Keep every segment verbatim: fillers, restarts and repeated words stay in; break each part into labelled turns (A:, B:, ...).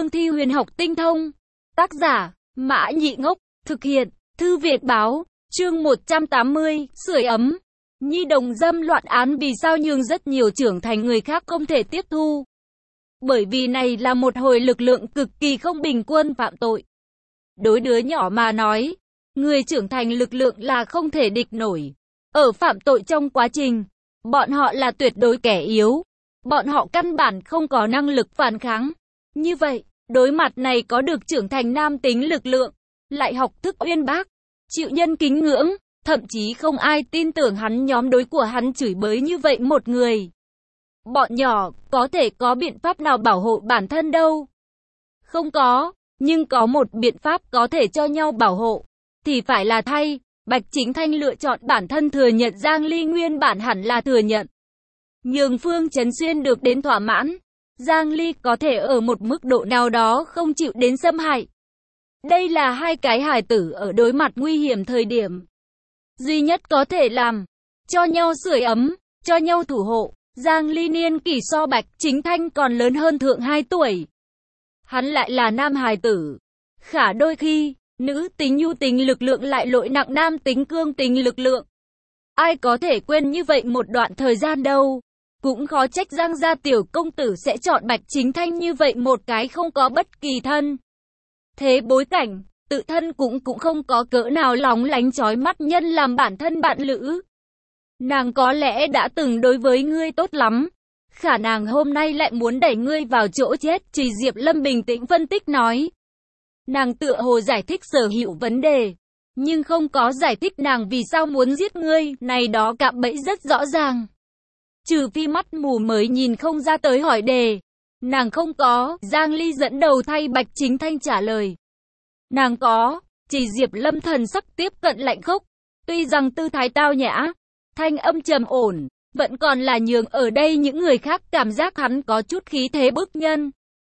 A: cương thi huyền học tinh thông. Tác giả, Mã Nhị Ngốc, thực hiện, Thư Việt Báo, chương một trăm tám mươi, sưởi ấm. Nhi đồng dâm loạn án vì sao nhường rất nhiều trưởng thành người khác không thể tiếp thu. Bởi vì này là một hồi lực lượng cực kỳ không bình quân phạm tội. Đối đứa nhỏ mà nói, người trưởng thành lực lượng là không thể địch nổi. Ở phạm tội trong quá trình, bọn họ là tuyệt đối kẻ yếu. Bọn họ căn bản không có năng lực phản kháng. Như vậy, đối mặt này có được trưởng thành nam tính lực lượng, lại học thức uyên bác, chịu nhân kính ngưỡng, thậm chí không ai tin tưởng hắn nhóm đối của hắn chửi bới như vậy một người. Bọn nhỏ có thể có biện pháp nào bảo hộ bản thân đâu? Không có, nhưng có một biện pháp có thể cho nhau bảo hộ, thì phải là thay. Bạch Chính Thanh lựa chọn bản thân thừa nhận Giang Ly nguyên bản hẳn là thừa nhận. Nhường Phương Chấn Xuyên được đến thỏa mãn, Giang Ly có thể ở một mức độ nào đó không chịu đến xâm hại. Đây là hai cái hài tử ở đối mặt nguy hiểm thời điểm duy nhất có thể làm, cho nhau sưởi ấm, cho nhau thủ hộ. Giang Ly niên kỷ so Bạch Chính Thanh còn lớn hơn thượng hai tuổi. Hắn lại là nam hài tử. Khả đôi khi, nữ tính nhu tính lực lượng lại lội nặng nam tính cương tính lực lượng. Ai có thể quên như vậy một đoạn thời gian đâu. Cũng khó trách Giang gia tiểu công tử sẽ chọn Bạch Chính Thanh như vậy một cái không có bất kỳ thân thế bối cảnh, tự thân cũng cũng không có cỡ nào lóng lánh chói mắt nhân làm bản thân bạn lữ. Nàng có lẽ đã từng đối với ngươi tốt lắm, khả nàng hôm nay lại muốn đẩy ngươi vào chỗ chết. Chỉ Diệp Lâm bình tĩnh phân tích nói. Nàng tựa hồ giải thích sở hữu vấn đề, nhưng không có giải thích nàng vì sao muốn giết ngươi, này đó cạm bẫy rất rõ ràng. Trừ phi mắt mù mới nhìn không ra tới hỏi đề. Nàng không có, Giang Ly dẫn đầu thay Bạch Chính Thanh trả lời. Nàng có, Chỉ Diệp Lâm thần sắc tiếp cận lạnh khốc. Tuy rằng tư thái tao nhã, thanh âm trầm ổn, vẫn còn là nhường ở đây những người khác cảm giác hắn có chút khí thế bức nhân.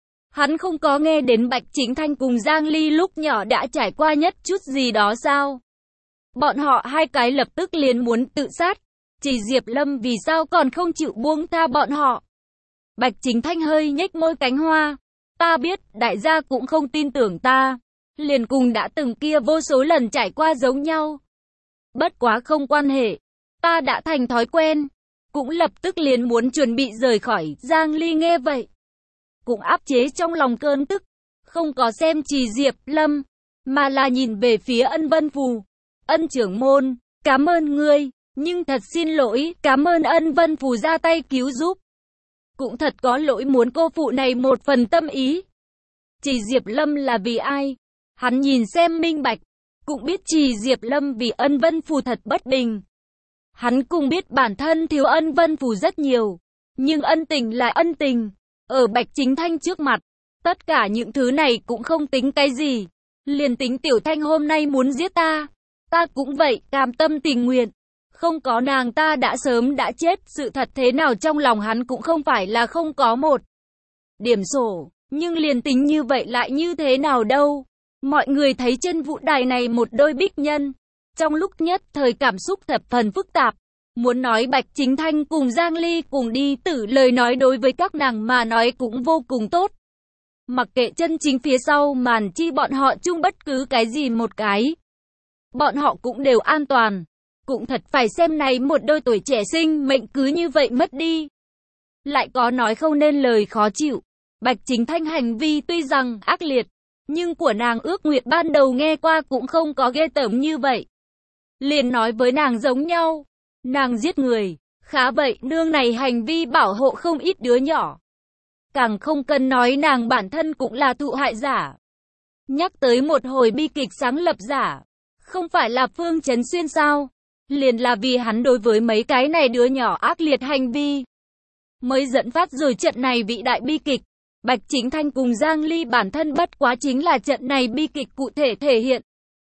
A: Hắn không có nghe đến Bạch Chính Thanh cùng Giang Ly lúc nhỏ đã trải qua nhất chút gì đó sao? Bọn họ hai cái lập tức liền muốn tự sát. Chỉ Diệp Lâm vì sao còn không chịu buông tha bọn họ? Bạch Chính Thanh hơi nhếch môi cánh hoa. Ta biết, đại gia cũng không tin tưởng ta. Liền cùng đã từng kia vô số lần trải qua giống nhau. Bất quá không quan hệ. Ta đã thành thói quen. Cũng lập tức liền muốn chuẩn bị rời khỏi. Giang Ly nghe vậy, cũng áp chế trong lòng cơn tức. Không có xem Chỉ Diệp Lâm, mà là nhìn về phía Ân Vân Phù. Ân trưởng môn, cảm ơn ngươi. Nhưng thật xin lỗi, cảm ơn Ân Vân Phù ra tay cứu giúp. Cũng thật có lỗi muốn cô phụ này một phần tâm ý. Chỉ Diệp Lâm là vì ai? Hắn nhìn xem minh bạch, cũng biết Chỉ Diệp Lâm vì Ân Vân Phù thật bất bình. Hắn cũng biết bản thân thiếu Ân Vân Phù rất nhiều, nhưng ân tình là ân tình. Ở Bạch Chính Thanh trước mặt, tất cả những thứ này cũng không tính cái gì. Liền tính Tiểu Thanh hôm nay muốn giết ta, ta cũng vậy, cam tâm tình nguyện. Không có nàng ta đã sớm đã chết. Sự thật thế nào trong lòng hắn cũng không phải là không có một điểm sổ. Nhưng liền tính như vậy lại như thế nào đâu. Mọi người thấy trên vũ đài này một đôi bích nhân. Trong lúc nhất thời cảm xúc thập phần phức tạp. Muốn nói Bạch Chính Thanh cùng Giang Ly cùng đi tử lời nói đối với các nàng mà nói cũng vô cùng tốt. Mặc kệ chân chính phía sau màn chi bọn họ chung bất cứ cái gì một cái, bọn họ cũng đều an toàn. Cũng thật phải xem này một đôi tuổi trẻ sinh mệnh cứ như vậy mất đi. Lại có nói không nên lời khó chịu. Bạch Chính Thanh hành vi tuy rằng ác liệt, nhưng của nàng ước nguyện ban đầu nghe qua cũng không có ghê tởm như vậy. Liền nói với nàng giống nhau. Nàng giết người, khá vậy nương này hành vi bảo hộ không ít đứa nhỏ. Càng không cần nói nàng bản thân cũng là thụ hại giả. Nhắc tới một hồi bi kịch sáng lập giả, không phải là Phương Chấn Xuyên sao? Liền là vì hắn đối với mấy cái này đứa nhỏ ác liệt hành vi, mới dẫn phát rồi trận này vị đại bi kịch. Bạch Chính Thanh cùng Giang Ly bản thân bất quá chính là trận này bi kịch cụ thể thể hiện.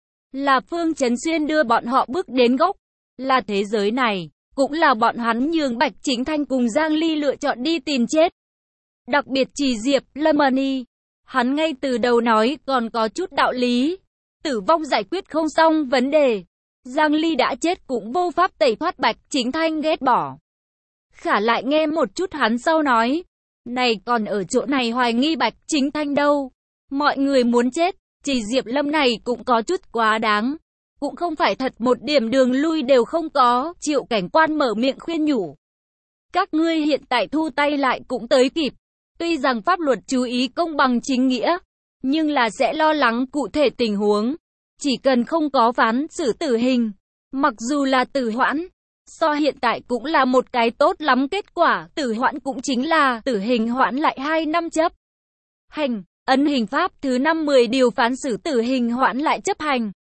A: Là Phương Chấn Xuyên đưa bọn họ bước đến gốc. Là thế giới này, cũng là bọn hắn nhường Bạch Chính Thanh cùng Giang Ly lựa chọn đi tìm chết. Đặc biệt Chỉ Diệp Lâm Money, hắn ngay từ đầu nói còn có chút đạo lý. Tử vong giải quyết không xong vấn đề. Giang Ly đã chết cũng vô pháp tẩy thoát Bạch Chính Thanh ghét bỏ. Khả lại nghe một chút hắn sau nói. Này còn ở chỗ này hoài nghi Bạch Chính Thanh đâu. Mọi người muốn chết, chỉ Diệp Lâm này cũng có chút quá đáng. Cũng không phải thật một điểm đường lui đều không có, Triệu Cảnh Quan mở miệng khuyên nhủ. Các ngươi hiện tại thu tay lại cũng tới kịp. Tuy rằng pháp luật chú ý công bằng chính nghĩa, nhưng là sẽ lo lắng cụ thể tình huống. Chỉ cần không có phán xử tử hình, mặc dù là tử hoãn, so hiện tại cũng là một cái tốt lắm kết quả. Tử hoãn cũng chính là tử hình hoãn lại hai năm chấp hành. Ấn hình pháp thứ năm mươi điều phán xử tử hình hoãn lại chấp hành.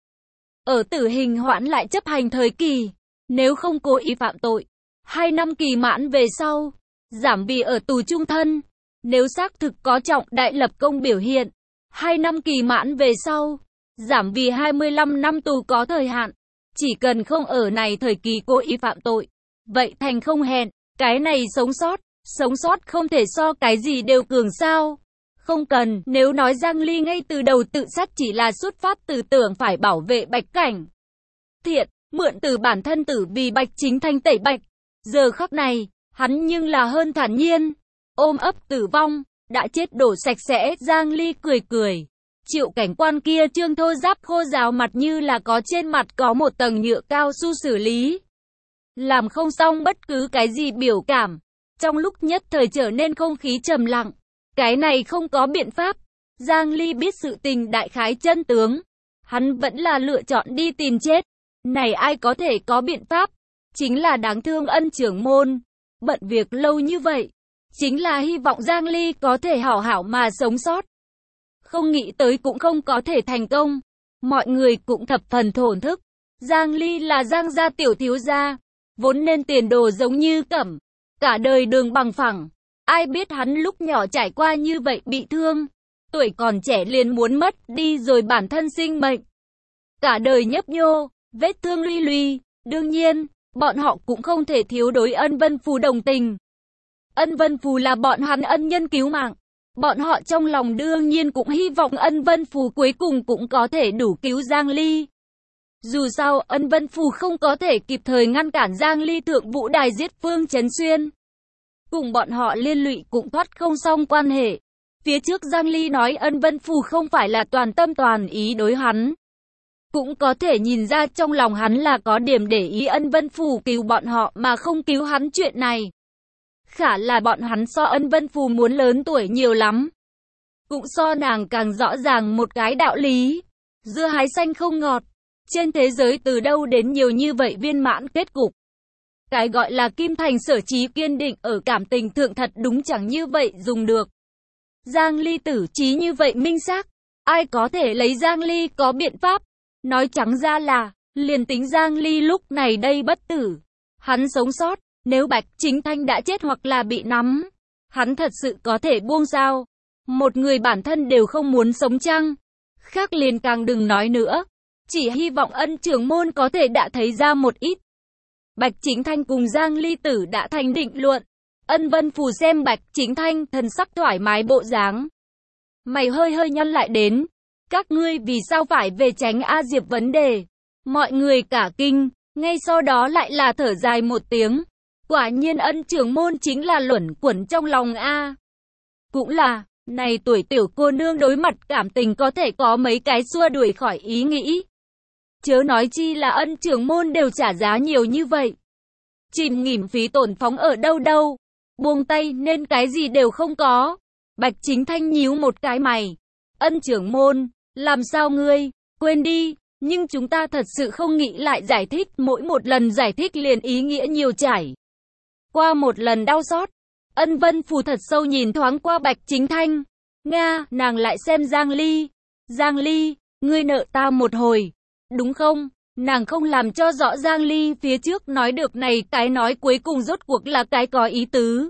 A: Ở tử hình hoãn lại chấp hành thời kỳ, nếu không cố ý phạm tội, hai năm kỳ mãn về sau, giảm vì ở tù chung thân. Nếu xác thực có trọng đại lập công biểu hiện, hai năm kỳ mãn về sau, giảm vì hai mươi lăm năm tù có thời hạn. Chỉ cần không ở này thời kỳ cố ý phạm tội, vậy thành không hẹn. Cái này sống sót, sống sót không thể so cái gì đều cường sao. Không cần, nếu nói Giang Ly ngay từ đầu tự sát chỉ là xuất phát từ tưởng phải bảo vệ Bạch Cảnh Thiện, mượn từ bản thân tử vì Bạch Chính Thanh tẩy bạch. Giờ khắc này, hắn nhưng là hơn thản nhiên, ôm ấp tử vong, đã chết đổ sạch sẽ. Giang Ly cười cười. Triệu Cảnh Quan kia trương thô giáp khô ráo mặt như là có trên mặt có một tầng nhựa cao su xử lý. Làm không xong bất cứ cái gì biểu cảm. Trong lúc nhất thời trở nên không khí trầm lặng. Cái này không có biện pháp. Giang Ly biết sự tình đại khái chân tướng. Hắn vẫn là lựa chọn đi tìm chết. Này ai có thể có biện pháp. Chính là đáng thương Ân trưởng môn. Bận việc lâu như vậy. Chính là hy vọng Giang Ly có thể hảo hảo mà sống sót. Không nghĩ tới cũng không có thể thành công. Mọi người cũng thập phần thổn thức. Giang Ly là Giang gia tiểu thiếu gia. Vốn nên tiền đồ giống như Cẩm. Cả đời đường bằng phẳng. Ai biết hắn lúc nhỏ trải qua như vậy bị thương. Tuổi còn trẻ liền muốn mất đi rồi bản thân sinh mệnh. Cả đời nhấp nhô, vết thương luy luy. Đương nhiên, bọn họ cũng không thể thiếu đối Ân Vân Phù đồng tình. Ân Vân Phù là bọn hắn ân nhân cứu mạng. Bọn họ trong lòng đương nhiên cũng hy vọng Ân Vân Phù cuối cùng cũng có thể đủ cứu Giang Ly. Dù sao Ân Vân Phù không có thể kịp thời ngăn cản Giang Ly thượng vũ đài giết Phương Chấn Xuyên. Cùng bọn họ liên lụy cũng thoát không xong quan hệ. Phía trước Giang Ly nói Ân Vân Phù không phải là toàn tâm toàn ý đối hắn. Cũng có thể nhìn ra trong lòng hắn là có điểm để ý Ân Vân Phù cứu bọn họ mà không cứu hắn chuyện này. Khả là bọn hắn so Ân Vân Phù muốn lớn tuổi nhiều lắm. Cũng so nàng càng rõ ràng một cái đạo lý. Dưa hái xanh không ngọt. Trên thế giới từ đâu đến nhiều như vậy viên mãn kết cục. Cái gọi là kim thành sở trí kiên định ở cảm tình thượng thật đúng chẳng như vậy dùng được. Giang Ly tử trí như vậy minh xác. Ai có thể lấy Giang Ly có biện pháp. Nói trắng ra là, liền tính Giang Ly lúc này đây bất tử. Hắn sống sót, nếu Bạch Chính Thanh đã chết hoặc là bị nắm. Hắn thật sự có thể buông sao. Một người bản thân đều không muốn sống chăng. Khác liền càng đừng nói nữa. Chỉ hy vọng Ân trưởng môn có thể đã thấy ra một ít. Bạch Chính Thanh cùng Giang Ly tử đã thành định luận. Ân Vân Phù xem Bạch Chính Thanh thần sắc thoải mái bộ dáng. Mày hơi hơi nhăn lại đến. Các ngươi vì sao phải về tránh A Diệp vấn đề. Mọi người cả kinh. Ngay sau đó lại là thở dài một tiếng. Quả nhiên Ân trưởng môn chính là luẩn quẩn trong lòng A. Cũng là, này tuổi tiểu cô nương đối mặt cảm tình có thể có mấy cái xua đuổi khỏi ý nghĩ. Chớ nói chi là Ân trưởng môn đều trả giá nhiều như vậy. Chìm nghỉm phí tổn phóng ở đâu đâu. Buông tay nên cái gì đều không có. Bạch Chính Thanh nhíu một cái mày. Ân trưởng môn, làm sao ngươi, quên đi. Nhưng chúng ta thật sự không nghĩ lại giải thích. Mỗi một lần giải thích liền ý nghĩa nhiều trải. Qua một lần đau xót. Ân Vân Phù thật sâu nhìn thoáng qua Bạch Chính Thanh. Nga, nàng lại xem Giang Ly. Giang Ly, ngươi nợ ta một hồi. Đúng không? Nàng không làm cho rõ Giang Ly phía trước nói được này cái nói cuối cùng rốt cuộc là cái có ý tứ.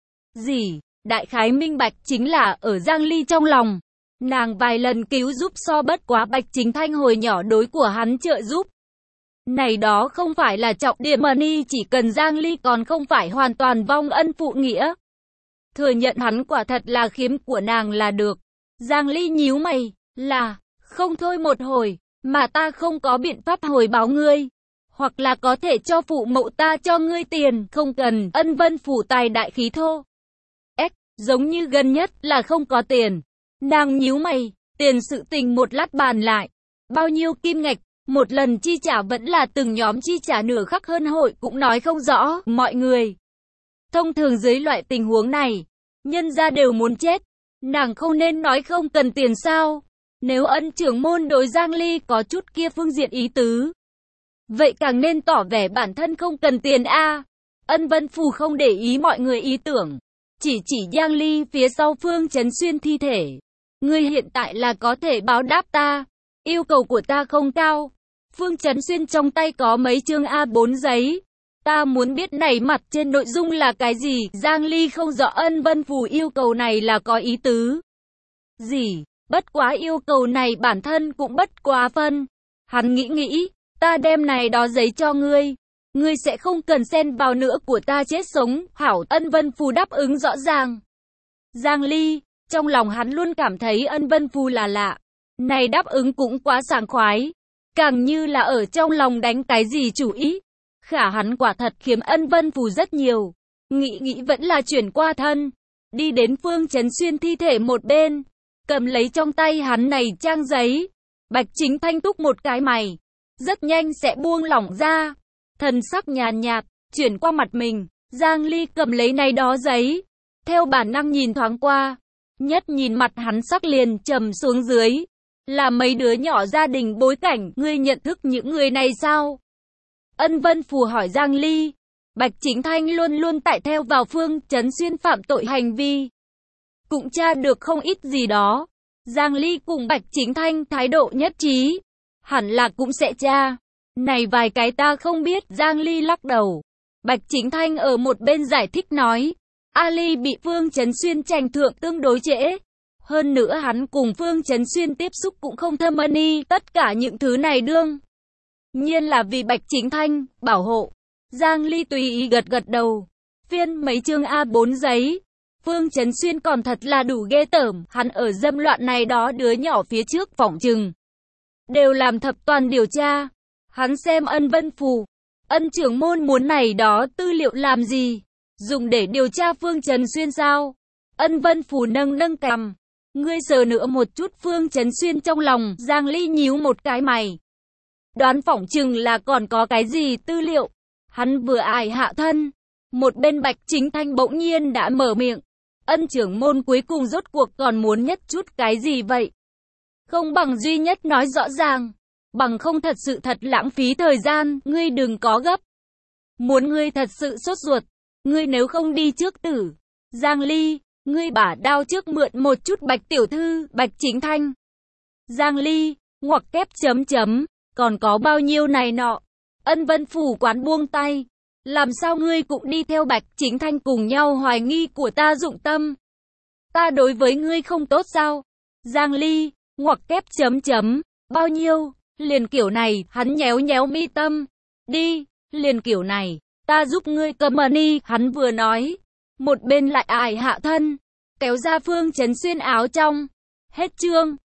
A: Gì? Đại khái minh bạch chính là ở Giang Ly trong lòng. Nàng vài lần cứu giúp so bất quá Bạch Chính Thanh hồi nhỏ đối của hắn trợ giúp. Này đó không phải là trọng điểm mà ni chỉ cần Giang Ly còn không phải hoàn toàn vong ân phụ nghĩa. Thừa nhận hắn quả thật là khiếm của nàng là được. Giang Ly nhíu mày, là, không thôi một hồi. Mà ta không có biện pháp hồi báo ngươi. Hoặc là có thể cho phụ mẫu ta cho ngươi tiền. Không cần. Ân Vân Phủ tài đại khí thô. S. giống như gần nhất là không có tiền. Nàng nhíu mày, tiền sự tình một lát bàn lại. Bao nhiêu kim ngạch, một lần chi trả vẫn là từng nhóm chi trả, nửa khắc hơn hội cũng nói không rõ. Mọi người thông thường dưới loại tình huống này, nhân gia đều muốn chết. Nàng không nên nói không cần tiền sao? Nếu Ân trưởng môn đối Giang Ly có chút kia phương diện ý tứ, vậy càng nên tỏ vẻ bản thân không cần tiền a. Ân Vân Phù không để ý mọi người ý tưởng, chỉ chỉ Giang Ly phía sau Phương Chấn Xuyên thi thể. Ngươi hiện tại là có thể báo đáp ta, yêu cầu của ta không cao. Phương Chấn Xuyên trong tay có mấy chương A bốn giấy. Ta muốn biết này mặt trên nội dung là cái gì? Giang Ly không rõ Ân Vân Phù yêu cầu này là có ý tứ gì. Bất quá yêu cầu này bản thân cũng bất quá phân. Hắn nghĩ nghĩ, ta đem này đó giấy cho ngươi. Ngươi sẽ không cần xen vào nữa của ta chết sống. Hảo. Ân Vân Phù đáp ứng rõ ràng. Giang Ly, trong lòng hắn luôn cảm thấy Ân Vân Phù là lạ. Này đáp ứng cũng quá sảng khoái. Càng như là ở trong lòng đánh cái gì chủ ý. Khả hắn quả thật khiếm Ân Vân Phù rất nhiều. Nghĩ nghĩ vẫn là chuyển qua thân. Đi đến Phương Chấn Xuyên thi thể một bên. Cầm lấy trong tay hắn này trang giấy. Bạch Chính Thanh túc một cái mày. Rất nhanh sẽ buông lỏng ra. Thần sắc nhàn nhạt, chuyển qua mặt mình. Giang Ly cầm lấy này đó giấy. Theo bản năng nhìn thoáng qua. Nhất nhìn mặt hắn sắc liền trầm xuống dưới. Là mấy đứa nhỏ gia đình bối cảnh. Ngươi nhận thức những người này sao? Ân Vân Phù hỏi Giang Ly. Bạch Chính Thanh luôn luôn tại theo vào Phương Chấn Xuyên phạm tội hành vi. Cũng tra được không ít gì đó. Giang Ly cùng Bạch Chính Thanh thái độ nhất trí. Hẳn là cũng sẽ tra. Này vài cái ta không biết. Giang Ly lắc đầu. Bạch Chính Thanh ở một bên giải thích nói. Ali bị Phương Chấn Xuyên tranh thượng tương đối trễ. Hơn nữa hắn cùng Phương Chấn Xuyên tiếp xúc cũng không thâm ân y. Tất cả những thứ này đương nhiên là vì Bạch Chính Thanh bảo hộ. Giang Ly tùy ý gật gật đầu. Phiên mấy chương A bốn giấy. Phương Chấn Xuyên còn thật là đủ ghê tởm. Hắn ở dâm loạn này đó đứa nhỏ phía trước phỏng chừng đều làm thập toàn điều tra. Hắn xem Ân Vân Phù, Ân trưởng môn muốn này đó tư liệu làm gì? Dùng để điều tra Phương Chấn Xuyên sao? Ân Vân Phù nâng nâng cằm. Ngươi sờ nữa một chút Phương Chấn Xuyên trong lòng. Giang Ly nhíu một cái mày. Đoán phỏng chừng là còn có cái gì tư liệu. Hắn vừa ải hạ thân. Một bên Bạch Chính Thanh bỗng nhiên đã mở miệng. Ân trưởng môn cuối cùng rốt cuộc còn muốn nhất chút cái gì vậy? Không bằng duy nhất nói rõ ràng. Bằng không thật sự thật lãng phí thời gian. Ngươi đừng có gấp. Muốn ngươi thật sự sốt ruột. Ngươi nếu không đi trước tử. Giang Ly, ngươi bả đao trước mượn một chút Bạch tiểu thư. Bạch Chính Thanh. Giang Ly, ngoặc kép chấm chấm. Còn có bao nhiêu này nọ. Ân Vân Phù quán buông tay. Làm sao ngươi cũng đi theo Bạch Chính Thanh cùng nhau hoài nghi của ta dụng tâm? Ta đối với ngươi không tốt sao? Giang Ly, ngoặc kép chấm chấm. Bao nhiêu? Liền kiểu này. Hắn nhéo nhéo mi tâm. Đi, liền kiểu này. Ta giúp ngươi cầm money. Hắn vừa nói. Một bên lại ải hạ thân. Kéo ra Phương Chấn Xuyên áo trong. Hết chương.